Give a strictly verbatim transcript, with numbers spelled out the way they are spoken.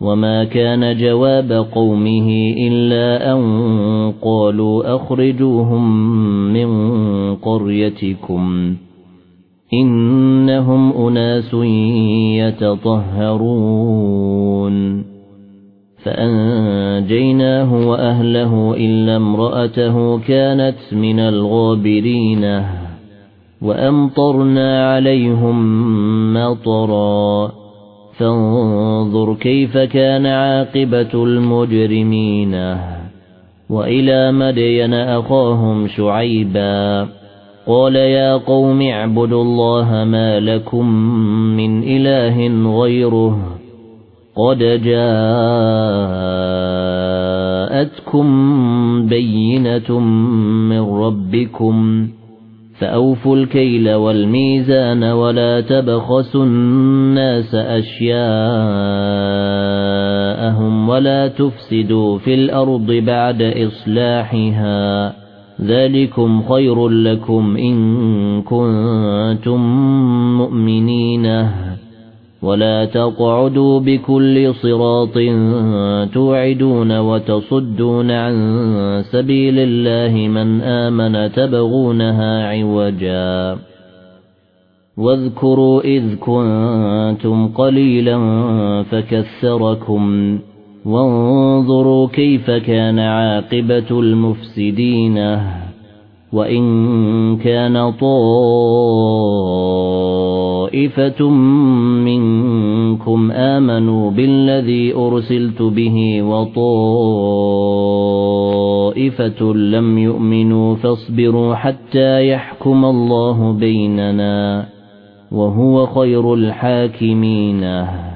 وما كان جواب قومه إلا أن قالوا أخرجوهم من قريتكم إنهم أناس يتطهرون فأنجيناه وأهله إلا امرأته كانت من الغابرين وأمطرنا عليهم مطرا فانظر كيف كان عاقبة المجرمين وإلى مدين أخاهم شعيبا قال يا قوم اعبدوا الله ما لكم من إله غيره قد جاءتكم بينة من ربكم فأوفوا الكيل والميزان ولا تبخسوا الناس أشياءهم ولا تفسدوا في الأرض بعد إصلاحها ذلكم خير لكم إن كنتم مؤمنين ولا تقعدوا بكل صراط توعدون وتصدون عن سبيل الله من آمن تبغونها عوجا واذكروا إذ كنتم قليلا فكثركم وانظروا كيف كان عاقبة المفسدين وإن كان طائفة منكم آمنوا بالذي أرسلت به وطائفة لم يؤمنوا فاصبروا حتى يحكم الله بيننا وهو خير الحاكمين